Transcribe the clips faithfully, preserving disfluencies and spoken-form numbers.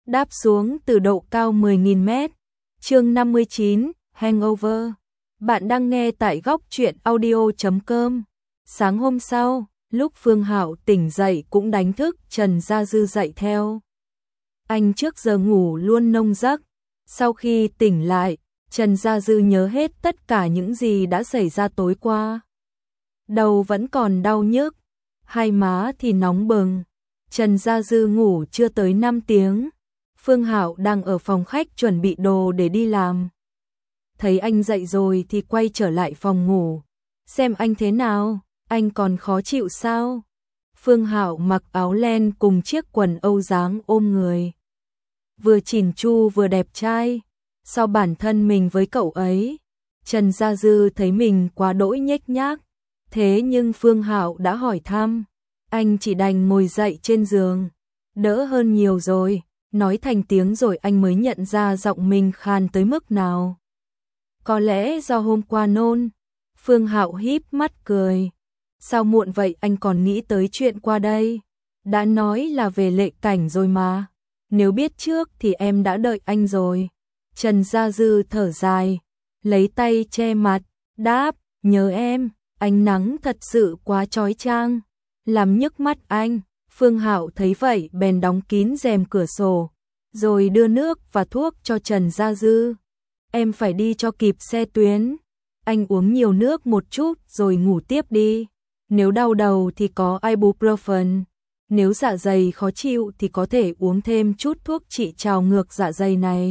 đáp xuống từ độ cao mười nghìn mét. Chương năm mươi chín, Hangover. Bạn đang nghe tại góc truyện audio chấm com. Sáng hôm sau, lúc Phương Hạo tỉnh dậy cũng đánh thức Trần Gia Dư dậy theo. Anh trước giờ ngủ luôn nông giấc. Sau khi tỉnh lại, Trần Gia Dư nhớ hết tất cả những gì đã xảy ra tối qua. Đầu vẫn còn đau nhức, hai má thì nóng bừng. Trần Gia Dư ngủ chưa tới năm tiếng. Phương Hạo đang ở phòng khách chuẩn bị đồ để đi làm. Thấy anh dậy rồi thì quay trở lại phòng ngủ. Xem anh thế nào, anh còn khó chịu sao? Phương Hạo mặc áo len cùng chiếc quần âu dáng ôm người. Vừa chỉn chu vừa đẹp trai. So bản thân mình với cậu ấy, Trần Gia Dư thấy mình quá đỗi nhếch nhác. Thế nhưng Phương Hạo đã hỏi thăm, anh chỉ đành ngồi dậy trên giường. Đỡ hơn nhiều rồi, nói thành tiếng rồi anh mới nhận ra giọng mình khan tới mức nào. Có lẽ do hôm qua nôn. Phương Hạo híp mắt cười. Sao muộn vậy, anh còn nghĩ tới chuyện qua đây? Đã nói là về Lệ Cảnh rồi mà. Nếu biết trước thì em đã đợi anh rồi. Trần Gia Dư thở dài, lấy tay che mặt, đáp, nhớ em, ánh nắng thật sự quá chói chang, làm nhức mắt anh. Phương Hạo thấy vậy bèn đóng kín rèm cửa sổ, rồi đưa nước và thuốc cho Trần Gia Dư. Em phải đi cho kịp xe tuyến. Anh uống nhiều nước một chút rồi ngủ tiếp đi. Nếu đau đầu thì có ibuprofen. Nếu dạ dày khó chịu thì có thể uống thêm chút thuốc trị trào ngược dạ dày này.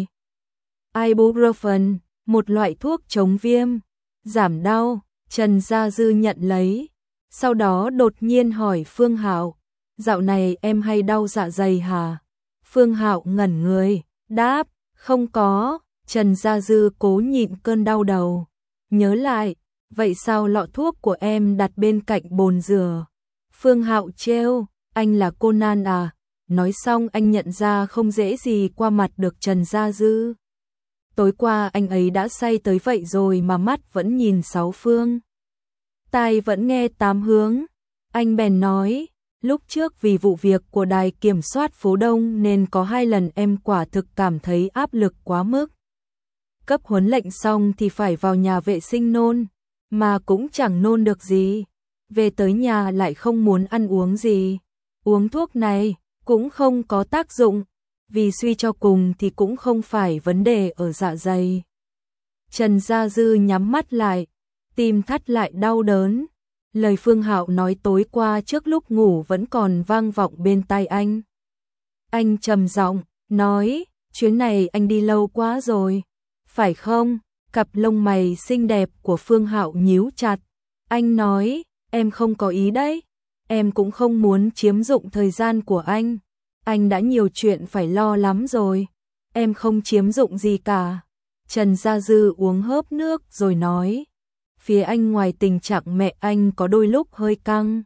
Ibuprofen, một loại thuốc chống viêm, giảm đau. Trần Gia Dư nhận lấy. Sau đó đột nhiên hỏi Phương Hạo, dạo này em hay đau dạ dày hả? Phương Hạo ngẩn người, đáp, không có. Trần Gia Dư cố nhịn cơn đau đầu. Nhớ lại, vậy sao lọ thuốc của em đặt bên cạnh bồn rửa? Phương Hạo trêu, anh là Conan à? Nói xong anh nhận ra không dễ gì qua mặt được Trần Gia Dư. Tối qua anh ấy đã say tới vậy rồi mà mắt vẫn nhìn sáu phương, tai vẫn nghe tám hướng. Anh bèn nói, lúc trước vì vụ việc của đài kiểm soát phố Đông nên có hai lần em quả thực cảm thấy áp lực quá mức. Cấp huấn lệnh xong thì phải vào nhà vệ sinh nôn, mà cũng chẳng nôn được gì. Về tới nhà lại không muốn ăn uống gì. Uống thuốc này cũng không có tác dụng, vì suy cho cùng thì cũng không phải vấn đề ở dạ dày. Trần Gia Dư nhắm mắt lại, tim thắt lại đau đớn. Lời Phương Hạo nói tối qua trước lúc ngủ vẫn còn vang vọng bên tai anh. Anh trầm giọng nói, chuyến này anh đi lâu quá rồi, phải không? Cặp lông mày xinh đẹp của Phương Hạo nhíu chặt. Anh nói, em không có ý đấy, em cũng không muốn chiếm dụng thời gian của anh. Anh đã nhiều chuyện phải lo lắm rồi, em không chiếm dụng gì cả. Trần Gia Dư uống hớp nước rồi nói, phía anh ngoài tình trạng mẹ anh có đôi lúc hơi căng,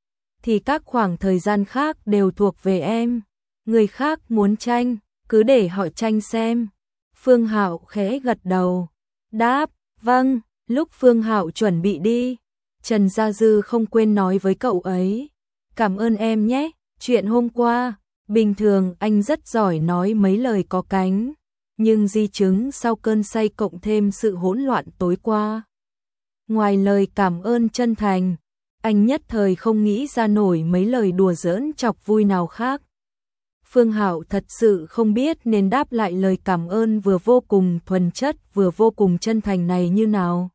thì các khoảng thời gian khác đều thuộc về em. Người khác muốn tranh, cứ để họ tranh xem. Phương Hạo khẽ gật đầu, đáp, vâng. Lúc Phương Hạo chuẩn bị đi, Trần Gia Dư không quên nói với cậu ấy, cảm ơn em nhé, chuyện hôm qua. Bình thường anh rất giỏi nói mấy lời có cánh, nhưng di chứng sau cơn say cộng thêm sự hỗn loạn tối qua. Ngoài lời cảm ơn chân thành, anh nhất thời không nghĩ ra nổi mấy lời đùa giỡn chọc vui nào khác. Phương Hạo thật sự không biết nên đáp lại lời cảm ơn vừa vô cùng thuần chất vừa vô cùng chân thành này như nào.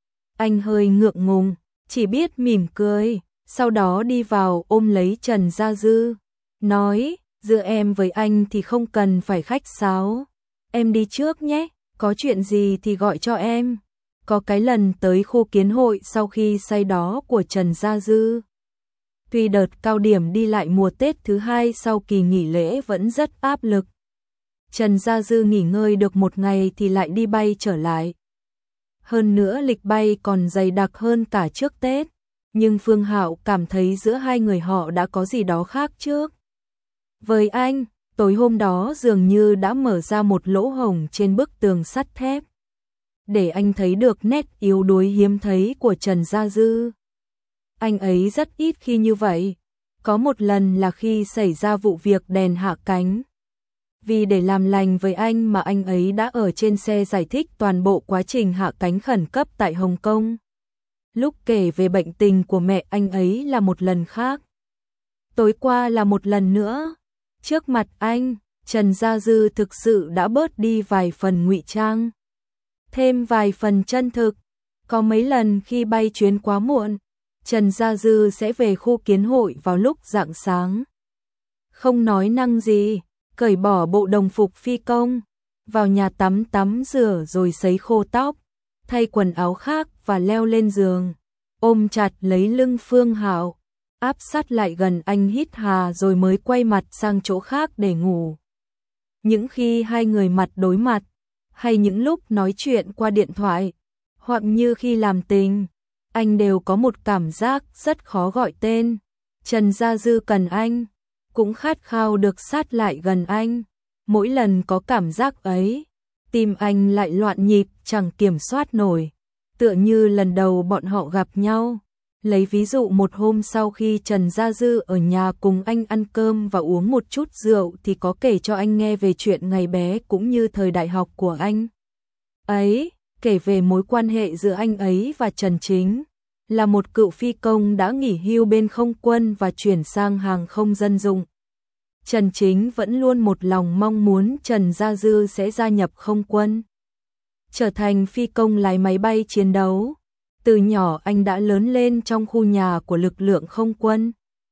Anh hơi ngượng ngùng, chỉ biết mỉm cười, sau đó đi vào ôm lấy Trần Gia Dư, nói, giữa em với anh thì không cần phải khách sáo. Em đi trước nhé, có chuyện gì thì gọi cho em. Có cái lần tới khu kiến hội sau khi say đó của Trần Gia Dư. Tuy đợt cao điểm đi lại mùa Tết thứ hai sau kỳ nghỉ lễ vẫn rất áp lực. Trần Gia Dư nghỉ ngơi được một ngày thì lại đi bay trở lại. Hơn nữa lịch bay còn dày đặc hơn cả trước Tết. Nhưng Phương Hạo cảm thấy giữa hai người họ đã có gì đó khác trước. Với anh, tối hôm đó dường như đã mở ra một lỗ hổng trên bức tường sắt thép, để anh thấy được nét yếu đuối hiếm thấy của Trần Gia Dư. Anh ấy rất ít khi như vậy. Có một lần là khi xảy ra vụ việc đèn hạ cánh. Vì để làm lành với anh mà anh ấy đã ở trên xe giải thích toàn bộ quá trình hạ cánh khẩn cấp tại Hồng Kông. Lúc kể về bệnh tình của mẹ anh ấy là một lần khác. Tối qua là một lần nữa. Trước mặt anh, Trần Gia Dư thực sự đã bớt đi vài phần ngụy trang. Thêm vài phần chân thực. Có mấy lần khi bay chuyến quá muộn, Trần Gia Dư sẽ về khu kiến hội vào lúc rạng sáng. Không nói năng gì, cởi bỏ bộ đồng phục phi công, vào nhà tắm tắm rửa rồi sấy khô tóc, thay quần áo khác và leo lên giường, ôm chặt lấy lưng Phương Hạo, áp sát lại gần anh hít hà rồi mới quay mặt sang chỗ khác để ngủ. Những khi hai người mặt đối mặt, hay những lúc nói chuyện qua điện thoại, hoặc như khi làm tình, anh đều có một cảm giác rất khó gọi tên. Trần Gia Dư cần anh, cũng khát khao được sát lại gần anh. Mỗi lần có cảm giác ấy, tim anh lại loạn nhịp chẳng kiểm soát nổi, tựa như lần đầu bọn họ gặp nhau. Lấy ví dụ một hôm sau khi Trần Gia Dư ở nhà cùng anh ăn cơm và uống một chút rượu thì có kể cho anh nghe về chuyện ngày bé cũng như thời đại học của anh ấy, kể về mối quan hệ giữa anh ấy và Trần Chính, là một cựu phi công đã nghỉ hưu bên không quân và chuyển sang hàng không dân dụng. Trần Chính vẫn luôn một lòng mong muốn Trần Gia Dư sẽ gia nhập không quân, trở thành phi công lái máy bay chiến đấu. Từ nhỏ anh đã lớn lên trong khu nhà của lực lượng không quân.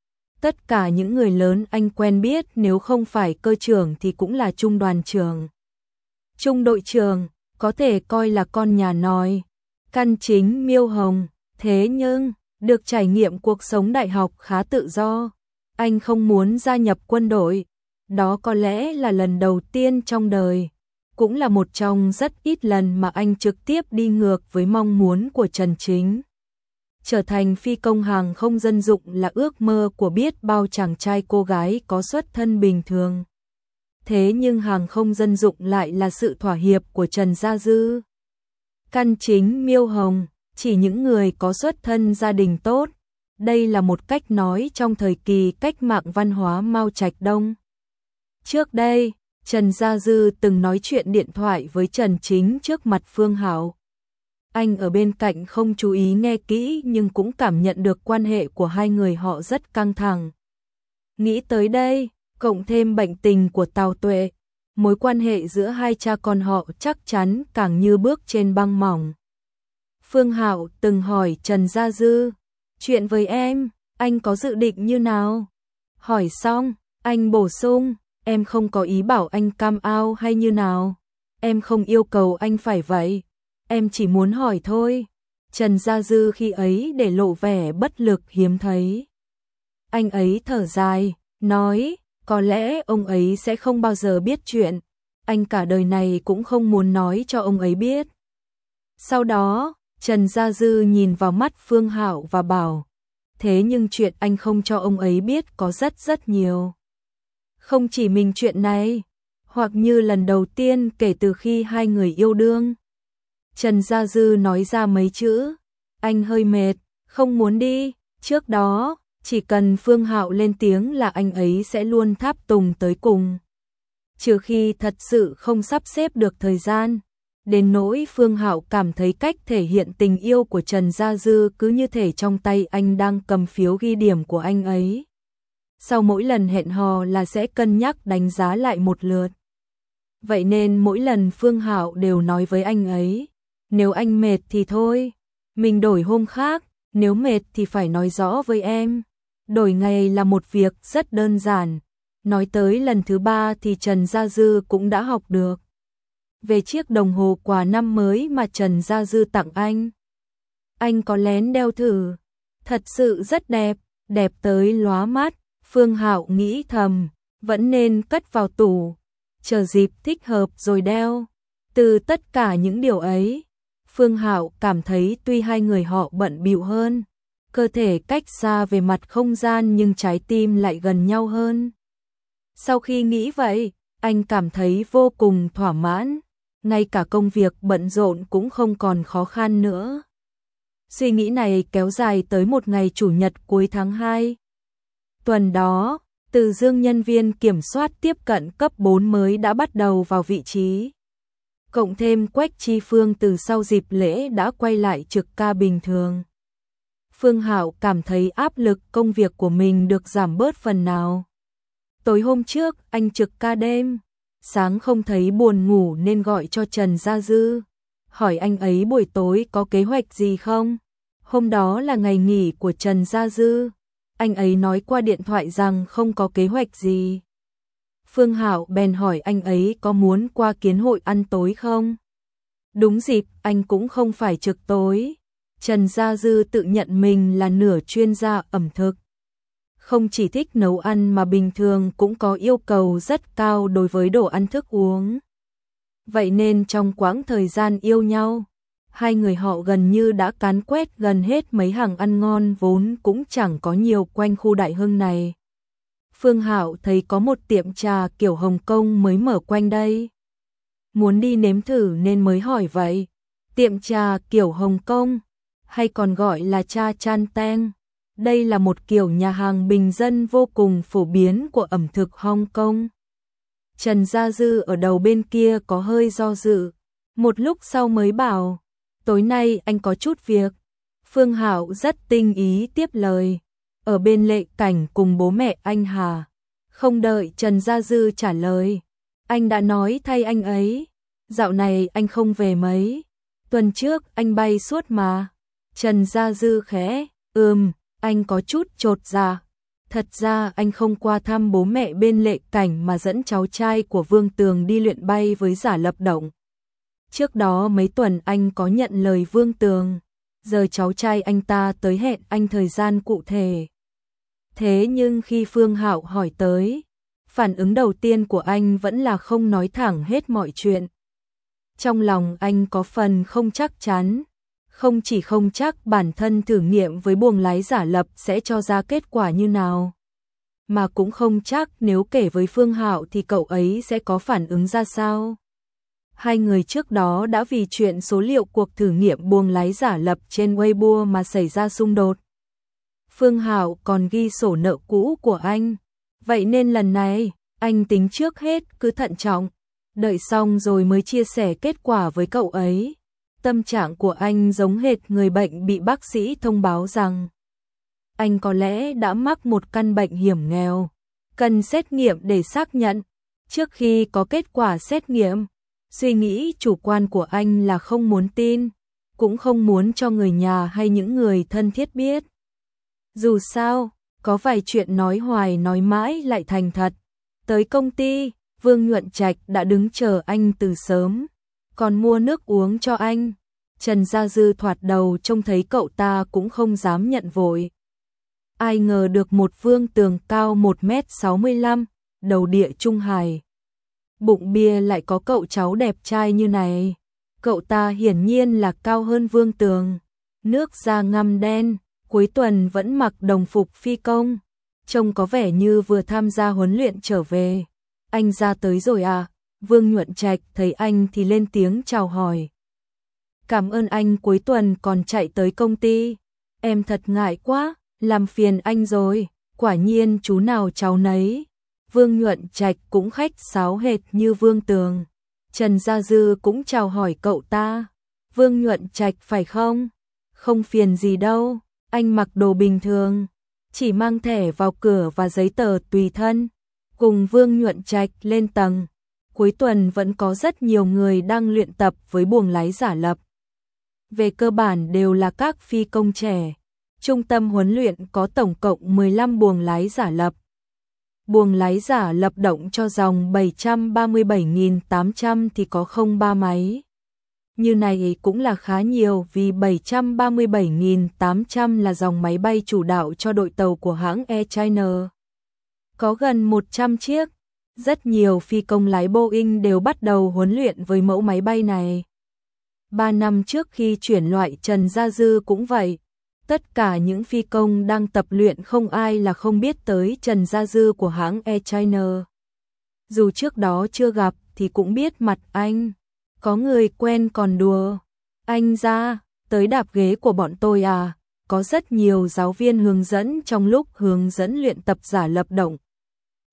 Tất cả những người lớn anh quen biết nếu không phải cơ trưởng thì cũng là trung đoàn trưởng, trung đội trưởng, có thể coi là con nhà nòi. Căn chính Miêu Hồng, thế nhưng, được trải nghiệm cuộc sống đại học khá tự do. Anh không muốn gia nhập quân đội. Đó có lẽ là lần đầu tiên trong đời, cũng là một trong rất ít lần mà anh trực tiếp đi ngược với mong muốn của Trần Chính. Trở thành phi công hàng không dân dụng là ước mơ của biết bao chàng trai cô gái có xuất thân bình thường. Thế nhưng hàng không dân dụng lại là sự thỏa hiệp của Trần Gia Dư. Căn chính Miêu Hồng, chỉ những người có xuất thân gia đình tốt. Đây là một cách nói trong thời kỳ cách mạng văn hóa Mao Trạch Đông. Trước đây, Trần Gia Dư từng nói chuyện điện thoại với Trần Chính trước mặt Phương Hạo. Anh ở bên cạnh không chú ý nghe kỹ nhưng cũng cảm nhận được quan hệ của hai người họ rất căng thẳng. Nghĩ tới đây, cộng thêm bệnh tình của Tào Tuệ, mối quan hệ giữa hai cha con họ chắc chắn càng như bước trên băng mỏng. Phương Hạo từng hỏi Trần Gia Dư, chuyện với em, anh có dự định như nào? Hỏi xong, anh bổ sung, em không có ý bảo anh cam ao hay như nào. Em không yêu cầu anh phải vậy. Em chỉ muốn hỏi thôi. Trần Gia Dư khi ấy để lộ vẻ bất lực hiếm thấy. Anh ấy thở dài, nói, có lẽ ông ấy sẽ không bao giờ biết chuyện. Anh cả đời này cũng không muốn nói cho ông ấy biết. Sau đó, Trần Gia Dư nhìn vào mắt Phương Hạo và bảo, thế nhưng chuyện anh không cho ông ấy biết có rất rất nhiều. Không chỉ mình chuyện này, hoặc như lần đầu tiên kể từ khi hai người yêu đương. Trần Gia Dư nói ra mấy chữ, anh hơi mệt, không muốn đi. Trước đó, chỉ cần Phương Hạo lên tiếng là anh ấy sẽ luôn tháp tùng tới cùng. Trừ khi thật sự không sắp xếp được thời gian. Đến nỗi Phương Hạo cảm thấy cách thể hiện tình yêu của Trần Gia Dư cứ như thể trong tay anh đang cầm phiếu ghi điểm của anh ấy. Sau mỗi lần hẹn hò là sẽ cân nhắc đánh giá lại một lượt. Vậy nên mỗi lần Phương Hạo đều nói với anh ấy, nếu anh mệt thì thôi, mình đổi hôm khác, nếu mệt thì phải nói rõ với em. Đổi ngày là một việc rất đơn giản. Nói tới lần thứ ba thì Trần Gia Dư cũng đã học được. Về chiếc đồng hồ quà năm mới mà Trần Gia Dư tặng anh. Anh có lén đeo thử. Thật sự rất đẹp, đẹp tới lóa mắt. Phương Hạo nghĩ thầm, vẫn nên cất vào tủ, chờ dịp thích hợp rồi đeo. Từ tất cả những điều ấy, Phương Hạo cảm thấy tuy hai người họ bận bịu hơn, cơ thể cách xa về mặt không gian nhưng trái tim lại gần nhau hơn. Sau khi nghĩ vậy, anh cảm thấy vô cùng thỏa mãn, ngay cả công việc bận rộn cũng không còn khó khăn nữa. Suy nghĩ này kéo dài tới một ngày chủ nhật cuối tháng hai. Tuần đó, Từ Dương nhân viên kiểm soát tiếp cận cấp bốn mới đã bắt đầu vào vị trí. Cộng thêm Quách Chi Phương từ sau dịp lễ đã quay lại trực ca bình thường. Phương Hạo cảm thấy áp lực công việc của mình được giảm bớt phần nào. Tối hôm trước anh trực ca đêm, sáng không thấy buồn ngủ nên gọi cho Trần Gia Dư, hỏi anh ấy buổi tối có kế hoạch gì không. Hôm đó là ngày nghỉ của Trần Gia Dư, anh ấy nói qua điện thoại rằng không có kế hoạch gì. Phương Hạo bèn hỏi anh ấy có muốn qua kiến hội ăn tối không. Đúng dịp anh cũng không phải trực tối. Trần Gia Dư tự nhận mình là nửa chuyên gia ẩm thực. Không chỉ thích nấu ăn mà bình thường cũng có yêu cầu rất cao đối với đồ ăn thức uống. Vậy nên trong quãng thời gian yêu nhau, hai người họ gần như đã càn quét gần hết mấy hàng ăn ngon vốn cũng chẳng có nhiều quanh khu Đại Hưng này. Phương Hạo thấy có một tiệm trà kiểu Hồng Kông mới mở quanh đây. Muốn đi nếm thử nên mới hỏi vậy. Tiệm trà kiểu Hồng Kông, hay còn gọi là Cha Chan Teng. Đây là một kiểu nhà hàng bình dân vô cùng phổ biến của ẩm thực Hong Kong. Trần Gia Dư ở đầu bên kia có hơi do dự, một lúc sau mới bảo, tối nay anh có chút việc. Phương Hạo rất tinh ý tiếp lời, ở bên Lệ Cảnh cùng bố mẹ anh Hà. Không đợi Trần Gia Dư trả lời, anh đã nói thay anh ấy, dạo này anh không về mấy, tuần trước anh bay suốt mà. Trần Gia Dư khẽ, ừm, anh có chút chột dạ. Thật ra anh không qua thăm bố mẹ bên Lệ Cảnh mà dẫn cháu trai của Vương Tường đi luyện bay với Giả Lập Động. Trước đó mấy tuần anh có nhận lời Vương Tường, giờ cháu trai anh ta tới hẹn anh thời gian cụ thể. Thế nhưng khi Phương Hạo hỏi tới, phản ứng đầu tiên của anh vẫn là không nói thẳng hết mọi chuyện. Trong lòng anh có phần không chắc chắn. Không chỉ không chắc bản thân thử nghiệm với buồng lái giả lập sẽ cho ra kết quả như nào, mà cũng không chắc nếu kể với Phương Hạo thì cậu ấy sẽ có phản ứng ra sao. Hai người trước đó đã vì chuyện số liệu cuộc thử nghiệm buồng lái giả lập trên Weibo mà xảy ra xung đột. Phương Hạo còn ghi sổ nợ cũ của anh, vậy nên lần này anh tính trước hết cứ thận trọng, đợi xong rồi mới chia sẻ kết quả với cậu ấy. Tâm trạng của anh giống hệt người bệnh bị bác sĩ thông báo rằng anh có lẽ đã mắc một căn bệnh hiểm nghèo, cần xét nghiệm để xác nhận. Trước khi có kết quả xét nghiệm, suy nghĩ chủ quan của anh là không muốn tin, cũng không muốn cho người nhà hay những người thân thiết biết. Dù sao, có vài chuyện nói hoài nói mãi lại thành thật. Tới công ty, Vương Nhuận Trạch đã đứng chờ anh từ sớm, còn mua nước uống cho anh. Trần Gia Dư thoạt đầu trông thấy cậu ta cũng không dám nhận vội. Ai ngờ được một Vương Tường cao một mét sáu mươi lăm, đầu địa trung hải, bụng bia lại có cậu cháu đẹp trai như này. Cậu ta hiển nhiên là cao hơn Vương Tường, nước da ngăm đen, cuối tuần vẫn mặc đồng phục phi công, trông có vẻ như vừa tham gia huấn luyện trở về. Anh ra tới rồi à? Vương Nhuận Trạch thấy anh thì lên tiếng chào hỏi. Cảm ơn anh, cuối tuần còn chạy tới công ty. Em thật ngại quá, làm phiền anh rồi. Quả nhiên chú nào cháu nấy. Vương Nhuận Trạch cũng khách sáo hệt như Vương Tường. Trần Gia Dư cũng chào hỏi cậu ta. Vương Nhuận Trạch phải không? Không phiền gì đâu, anh mặc đồ bình thường, chỉ mang thẻ vào cửa và giấy tờ tùy thân. Cùng Vương Nhuận Trạch lên tầng. Cuối tuần vẫn có rất nhiều người đang luyện tập với buồng lái giả lập. Về cơ bản đều là các phi công trẻ. Trung tâm huấn luyện có tổng cộng mười lăm buồng lái giả lập. Buồng lái giả lập động cho dòng bảy trăm ba mươi bảy nghìn tám trăm thì có không ba máy. Như này cũng là khá nhiều vì bảy trăm ba mươi bảy nghìn tám trăm là dòng máy bay chủ đạo cho đội tàu của hãng Air China. Có gần một trăm chiếc. Rất nhiều phi công lái Boeing đều bắt đầu huấn luyện với mẫu máy bay này. Ba năm trước khi chuyển loại, Trần Gia Dư cũng vậy. Tất cả những phi công đang tập luyện không ai là không biết tới Trần Gia Dư của hãng Air China. Dù trước đó chưa gặp thì cũng biết mặt anh. Có người quen còn đùa. Anh ra, tới đạp ghế của bọn tôi à? Có rất nhiều giáo viên hướng dẫn trong lúc hướng dẫn luyện tập giả lập động.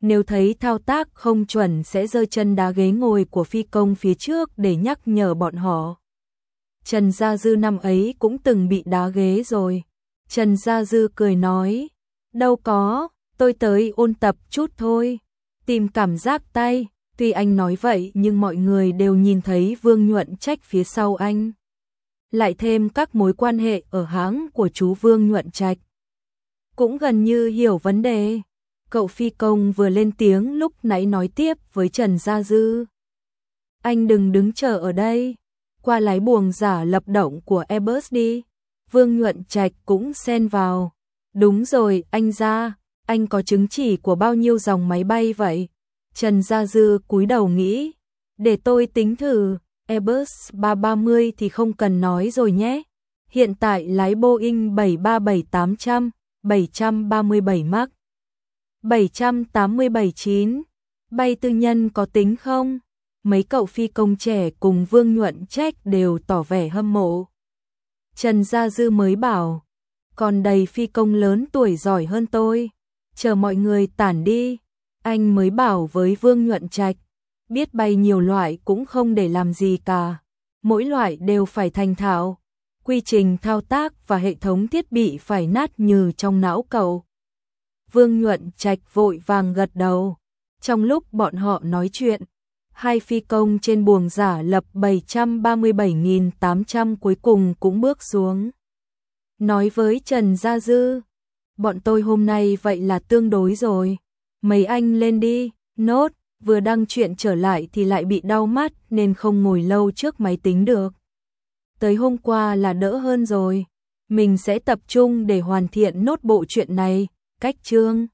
Nếu thấy thao tác không chuẩn sẽ giơ chân đá ghế ngồi của phi công phía trước để nhắc nhở bọn họ. Trần Gia Dư năm ấy cũng từng bị đá ghế rồi. Trần Gia Dư cười nói, đâu có, tôi tới ôn tập chút thôi, tìm cảm giác tay. Tuy anh nói vậy nhưng mọi người đều nhìn thấy Vương Nhuận Trách phía sau anh. Lại thêm các mối quan hệ ở hãng của chú Vương Nhuận Trạch. Cũng gần như hiểu vấn đề. Cậu phi công vừa lên tiếng lúc nãy nói tiếp với Trần Gia Dư. Anh đừng đứng chờ ở đây, qua lái buồng giả lập động của Airbus đi. Vương Nhuận Trạch cũng xen vào. Đúng rồi, anh Gia, anh có chứng chỉ của bao nhiêu dòng máy bay vậy? Trần Gia Dư cúi đầu nghĩ, để tôi tính thử, Airbus ba ba mươi thì không cần nói rồi nhé. Hiện tại lái Boeing bảy ba bảy tám trăm, bảy ba bảy Max, bảy tám bảy chín, bay tư nhân có tính không? Mấy cậu phi công trẻ cùng Vương Nhuận Trách đều tỏ vẻ hâm mộ. Trần Gia Dư mới bảo, còn đầy phi công lớn tuổi giỏi hơn tôi, chờ mọi người tản đi. Anh mới bảo với Vương Nhuận Trạch, biết bay nhiều loại cũng không để làm gì cả, mỗi loại đều phải thành thạo, quy trình thao tác và hệ thống thiết bị phải nát nhừ trong não cậu. Vương Nhuận Trạch vội vàng gật đầu. Trong lúc bọn họ nói chuyện, hai phi công trên buồng giả lập bảy ba bảy nghìn tám trăm cuối cùng cũng bước xuống. Nói với Trần Gia Dư, bọn tôi hôm nay vậy là tương đối rồi. Mấy anh lên đi. Nốt, vừa đăng chuyện trở lại thì lại bị đau mắt nên không ngồi lâu trước máy tính được. Tới hôm qua là đỡ hơn rồi. Mình sẽ tập trung để hoàn thiện nốt bộ truyện này. Cách chương